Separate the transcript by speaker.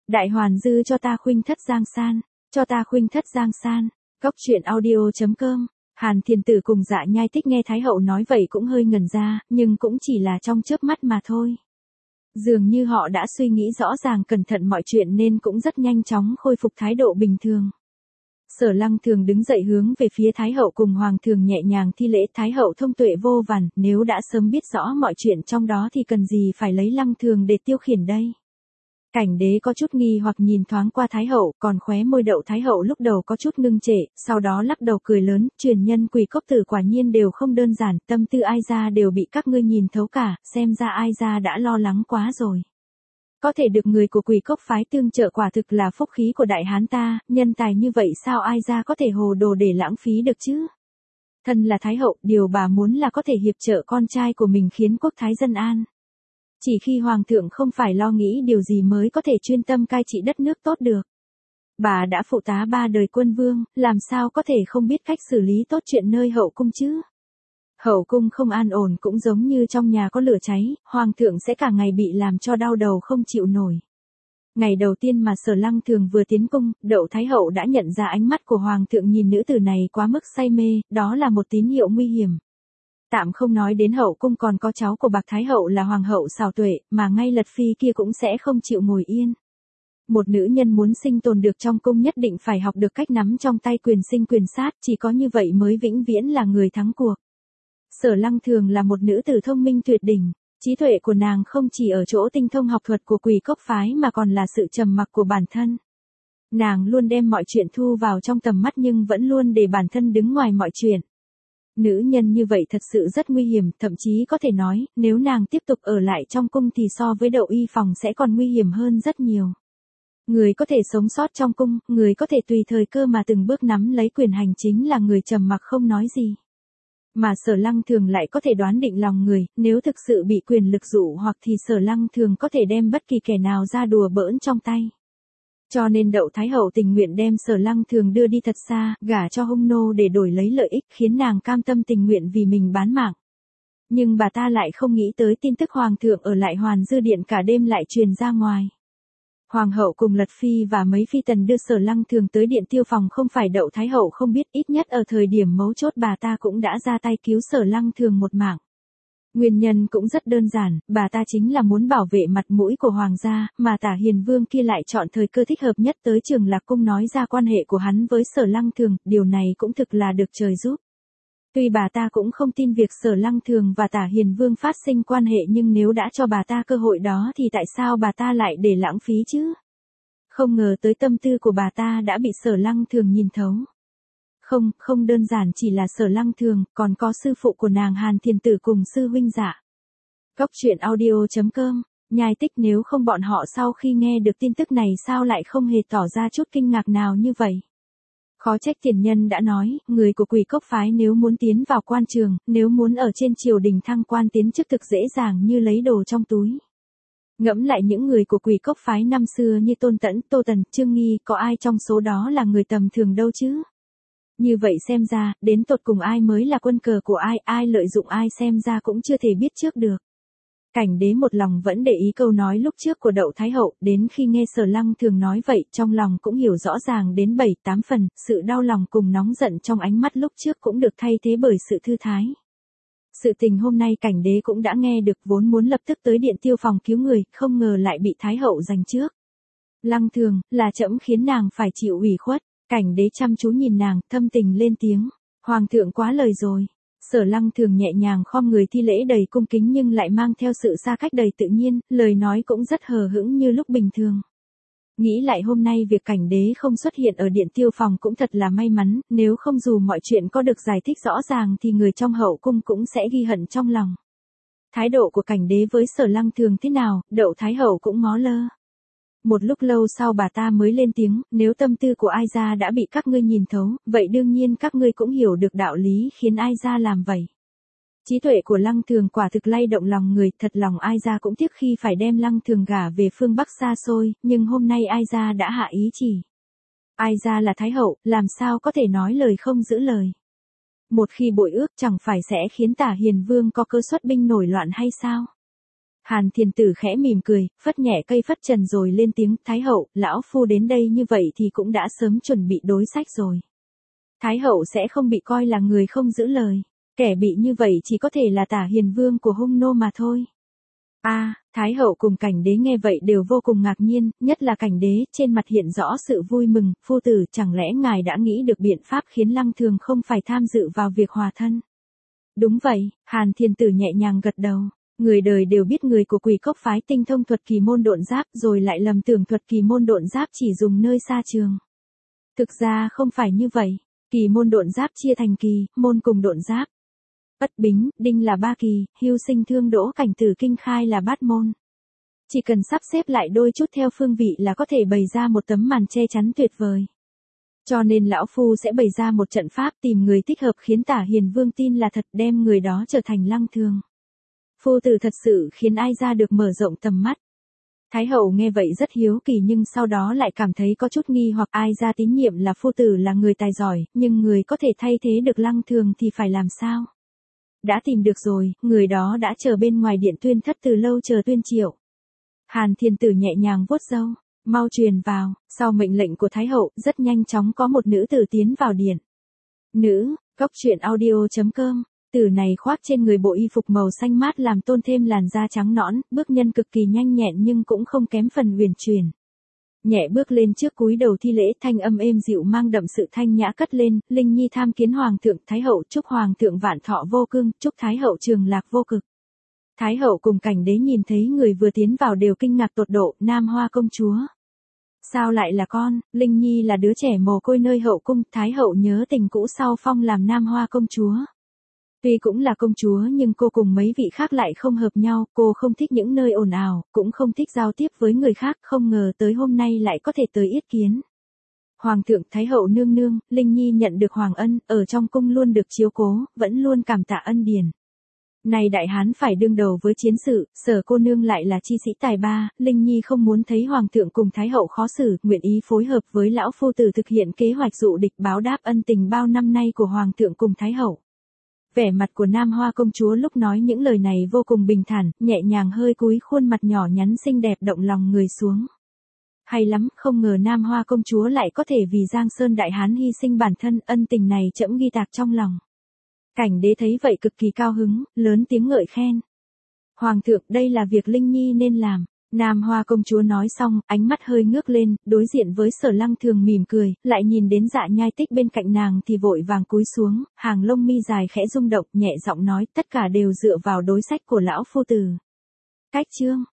Speaker 1: Đại Hoàn Dư cho ta khuynh thất Giang San, cho ta khuynh thất Giang San. Góc truyện audio.com. Hàn Thiên Tử cùng Dạ Nhai Tích nghe Thái hậu nói vậy cũng hơi ngẩn ra, nhưng cũng chỉ là trong chớp mắt mà thôi. Dường như họ đã suy nghĩ rõ ràng cẩn thận mọi chuyện nên cũng rất nhanh chóng khôi phục thái độ bình thường. Sở Lăng Thường đứng dậy hướng về phía Thái hậu cùng Hoàng thượng nhẹ nhàng thi lễ. Thái hậu thông tuệ vô vàn, nếu đã sớm biết rõ mọi chuyện trong đó thì cần gì phải lấy Lăng Thường để tiêu khiển đây. Cảnh Đế có chút nghi hoặc nhìn thoáng qua Thái hậu, còn khóe môi Đậu Thái hậu lúc đầu có chút ngưng trệ, sau đó lắc đầu cười lớn, truyền nhân Quỷ Cốc Tử quả nhiên đều không đơn giản, tâm tư ai ra đều bị các ngươi nhìn thấu cả, xem ra ai ra đã lo lắng quá rồi. Có thể được người của Quỷ Cốc phái tương trợ quả thực là phúc khí của đại hán ta, nhân tài như vậy sao ai ra có thể hồ đồ để lãng phí được chứ? Thân là Thái hậu, điều bà muốn là có thể hiệp trợ con trai của mình khiến quốc thái dân an. Chỉ khi Hoàng thượng không phải lo nghĩ điều gì mới có thể chuyên tâm cai trị đất nước tốt được. Bà đã phụ tá 3 đời quân vương, làm sao có thể không biết cách xử lý tốt chuyện nơi hậu cung chứ? Hậu cung không an ổn cũng giống như trong nhà có lửa cháy, Hoàng thượng sẽ cả ngày bị làm cho đau đầu không chịu nổi. Ngày đầu tiên mà Sở Lăng Thường vừa tiến cung, Đậu Thái hậu đã nhận ra ánh mắt của Hoàng thượng nhìn nữ tử này quá mức say mê, đó là một tín hiệu nguy hiểm. Tạm không nói đến hậu cung còn có cháu của Bạc Thái hậu là Hoàng hậu Xào Tuệ, mà ngay Lật Phi kia cũng sẽ không chịu ngồi yên. Một nữ nhân muốn sinh tồn được trong cung nhất định phải học được cách nắm trong tay quyền sinh quyền sát, chỉ có như vậy mới vĩnh viễn là người thắng cuộc. Sở Lăng Thường là một nữ tử thông minh tuyệt đỉnh, trí tuệ của nàng không chỉ ở chỗ tinh thông học thuật của Quỷ Cốc phái mà còn là sự trầm mặc của bản thân. Nàng luôn đem mọi chuyện thu vào trong tầm mắt nhưng vẫn luôn để bản thân đứng ngoài mọi chuyện. Nữ nhân như vậy thật sự rất nguy hiểm, thậm chí có thể nói, nếu nàng tiếp tục ở lại trong cung thì so với Đậu Y Phòng sẽ còn nguy hiểm hơn rất nhiều. Người có thể sống sót trong cung, người có thể tùy thời cơ mà từng bước nắm lấy quyền hành chính là người trầm mặc không nói gì. Mà Sở Lăng Thường lại có thể đoán định lòng người, nếu thực sự bị quyền lực dụ hoặc thì Sở Lăng Thường có thể đem bất kỳ kẻ nào ra đùa bỡn trong tay. Cho nên Đậu Thái hậu tình nguyện đem Sở Lăng Thường đưa đi thật xa, gả cho hung nô để đổi lấy lợi ích, khiến nàng cam tâm tình nguyện vì mình bán mạng. Nhưng bà ta lại không nghĩ tới tin tức Hoàng thượng ở lại Hoàn Dư Điện cả đêm lại truyền ra ngoài. Hoàng hậu cùng Lật Phi và mấy phi tần đưa Sở Lăng Thường tới Điện Tiêu Phòng không phải Đậu Thái hậu không biết, ít nhất ở thời điểm mấu chốt bà ta cũng đã ra tay cứu Sở Lăng Thường một mạng. Nguyên nhân cũng rất đơn giản, bà ta chính là muốn bảo vệ mặt mũi của Hoàng gia, mà Tả Hiền Vương kia lại chọn thời cơ thích hợp nhất tới Trường Lạc Cung nói ra quan hệ của hắn với Sở Lăng Thường, điều này cũng thực là được trời giúp. Tuy bà ta cũng không tin việc Sở Lăng Thường và Tả Hiền Vương phát sinh quan hệ nhưng nếu đã cho bà ta cơ hội đó thì tại sao bà ta lại để lãng phí chứ? Không ngờ tới tâm tư của bà ta đã bị Sở Lăng Thường nhìn thấu. Không đơn giản chỉ là Sở Lăng Thường, còn có sư phụ của nàng Hàn Thiên Tử cùng sư huynh Dạ. Góc truyện audio.com. Nhai Tích nếu không bọn họ sau khi nghe được tin tức này sao lại không hề tỏ ra chút kinh ngạc nào như vậy. Khó trách tiền nhân đã nói, người của Quỷ Cốc phái nếu muốn tiến vào quan trường, nếu muốn ở trên triều đình thăng quan tiến chức thực dễ dàng như lấy đồ trong túi. Ngẫm lại những người của Quỷ Cốc phái năm xưa như Tôn Tẫn, Tô Tần, Trương Nghi, có ai trong số đó là người tầm thường đâu chứ? Như vậy xem ra, đến tột cùng ai mới là quân cờ của ai, ai lợi dụng ai xem ra cũng chưa thể biết trước được. Cảnh Đế một lòng vẫn để ý câu nói lúc trước của Đậu Thái hậu, đến khi nghe Sở Lăng Thường nói vậy, trong lòng cũng hiểu rõ ràng đến 7-8 phần, sự đau lòng cùng nóng giận trong ánh mắt lúc trước cũng được thay thế bởi sự thư thái. Sự tình hôm nay Cảnh Đế cũng đã nghe được, vốn muốn lập tức tới Điện Tiêu Phòng cứu người, không ngờ lại bị Thái hậu giành trước. Lăng Thường, là trẫm khiến nàng phải chịu ủy khuất. Cảnh Đế chăm chú nhìn nàng, thâm tình lên tiếng. Hoàng thượng quá lời rồi. Sở Lăng Thường nhẹ nhàng khom người thi lễ đầy cung kính nhưng lại mang theo sự xa cách đầy tự nhiên, lời nói cũng rất hờ hững như lúc bình thường. Nghĩ lại hôm nay việc Cảnh Đế không xuất hiện ở Điện Tiêu Phòng cũng thật là may mắn, nếu không dù mọi chuyện có được giải thích rõ ràng thì người trong hậu cung cũng sẽ ghi hận trong lòng. Thái độ của Cảnh Đế với Sở Lăng Thường thế nào, Đậu Thái hậu cũng ngó lơ. Một lúc lâu sau bà ta mới lên tiếng, nếu tâm tư của ai ra đã bị các ngươi nhìn thấu, vậy đương nhiên các ngươi cũng hiểu được đạo lý khiến ai ra làm vậy. Trí tuệ của Lăng Thường quả thực lay động lòng người, thật lòng ai ra cũng tiếc khi phải đem Lăng Thường gả về phương Bắc xa xôi, nhưng hôm nay ai ra đã hạ ý chỉ. Ai ra là Thái hậu, làm sao có thể nói lời không giữ lời. Một khi bội ước chẳng phải sẽ khiến Tả Hiền Vương có cơ xuất binh nổi loạn hay sao? Hàn Thiên Tử khẽ mỉm cười, phất nhẹ cây phất trần rồi lên tiếng, Thái hậu, lão phu đến đây như vậy thì cũng đã sớm chuẩn bị đối sách rồi. Thái hậu sẽ không bị coi là người không giữ lời. Kẻ bị như vậy chỉ có thể là Tả Hiền Vương của Hung Nô mà thôi. Thái hậu cùng Cảnh Đế nghe vậy đều vô cùng ngạc nhiên, nhất là Cảnh Đế, trên mặt hiện rõ sự vui mừng, phu tử, chẳng lẽ ngài đã nghĩ được biện pháp khiến Lăng Thường không phải tham dự vào việc hòa thân? Đúng vậy, Hàn Thiên Tử nhẹ nhàng gật đầu. Người đời đều biết người của Quỷ Cốc phái tinh thông thuật kỳ môn độn giáp, rồi lại lầm tưởng thuật kỳ môn độn giáp chỉ dùng nơi xa trường. Thực ra không phải như vậy, kỳ môn độn giáp chia thành kỳ, môn cùng độn giáp. Ất Bính, Đinh là 3 kỳ, Hưu Sinh Thương Đỗ Cảnh Tử Kinh Khai là bát môn. Chỉ cần sắp xếp lại đôi chút theo phương vị là có thể bày ra một tấm màn che chắn tuyệt vời. Cho nên lão phu sẽ bày ra một trận pháp tìm người thích hợp khiến Tả Hiền Vương tin là thật, đem người đó trở thành Lăng Thường. Phu tử thật sự khiến ai ra được mở rộng tầm mắt. Thái hậu nghe vậy rất hiếu kỳ nhưng sau đó lại cảm thấy có chút nghi hoặc, ai ra tín nhiệm là phu tử là người tài giỏi, nhưng người có thể thay thế được Lăng Thường thì phải làm sao? Đã tìm được rồi, người đó đã chờ bên ngoài điện Tuyên Thất từ lâu chờ Tuyên Triệu. Hàn Thiên Tử nhẹ nhàng vuốt râu, mau truyền vào, sau mệnh lệnh của Thái hậu, rất nhanh chóng có một nữ tử tiến vào điện. Nữ, Cốc Truyện Audio.com, tử này khoác trên người bộ y phục màu xanh mát làm tôn thêm làn da trắng nõn, bước nhân cực kỳ nhanh nhẹn nhưng cũng không kém phần huyền chuyển. Nhẹ bước lên trước cúi đầu thi lễ, thanh âm êm dịu mang đậm sự thanh nhã cất lên, Linh Nhi tham kiến Hoàng thượng, Thái hậu chúc Hoàng thượng vạn thọ vô cương, chúc Thái hậu trường lạc vô cực. Thái hậu cùng Cảnh Đế nhìn thấy người vừa tiến vào đều kinh ngạc tột độ, Nam Hoa công chúa. Sao lại là con, Linh Nhi là đứa trẻ mồ côi nơi hậu cung, Thái hậu nhớ tình cũ sau phong làm Nam Hoa công chúa. Tuy cũng là công chúa nhưng cô cùng mấy vị khác lại không hợp nhau, cô không thích những nơi ồn ào, cũng không thích giao tiếp với người khác, không ngờ tới hôm nay lại có thể tới yết kiến. Hoàng thượng, Thái hậu nương nương, Linh Nhi nhận được hoàng ân, ở trong cung luôn được chiếu cố, vẫn luôn cảm tạ ân điển. Này đại hán phải đương đầu với chiến sự, Sở cô nương lại là chi sĩ tài ba, Linh Nhi không muốn thấy Hoàng thượng cùng Thái hậu khó xử, nguyện ý phối hợp với lão phu tử thực hiện kế hoạch dụ địch báo đáp ân tình bao năm nay của Hoàng thượng cùng Thái hậu. Vẻ mặt của Nam Hoa công chúa lúc nói những lời này vô cùng bình thản, nhẹ nhàng hơi cúi khuôn mặt nhỏ nhắn xinh đẹp động lòng người xuống. Hay lắm, không ngờ Nam Hoa công chúa lại có thể vì Giang Sơn đại hán hy sinh bản thân, ân tình này trẫm ghi tạc trong lòng. Cảnh Đế thấy vậy cực kỳ cao hứng, lớn tiếng ngợi khen. Hoàng thượng, đây là việc Linh Nhi nên làm. Nam Hoa công chúa nói xong, ánh mắt hơi ngước lên, đối diện với Sở Lăng Thường mỉm cười, lại nhìn đến Dạ Nhai Tích bên cạnh nàng thì vội vàng cúi xuống, hàng lông mi dài khẽ rung động, nhẹ giọng nói, tất cả đều dựa vào đối sách của lão phu tử. Cách chương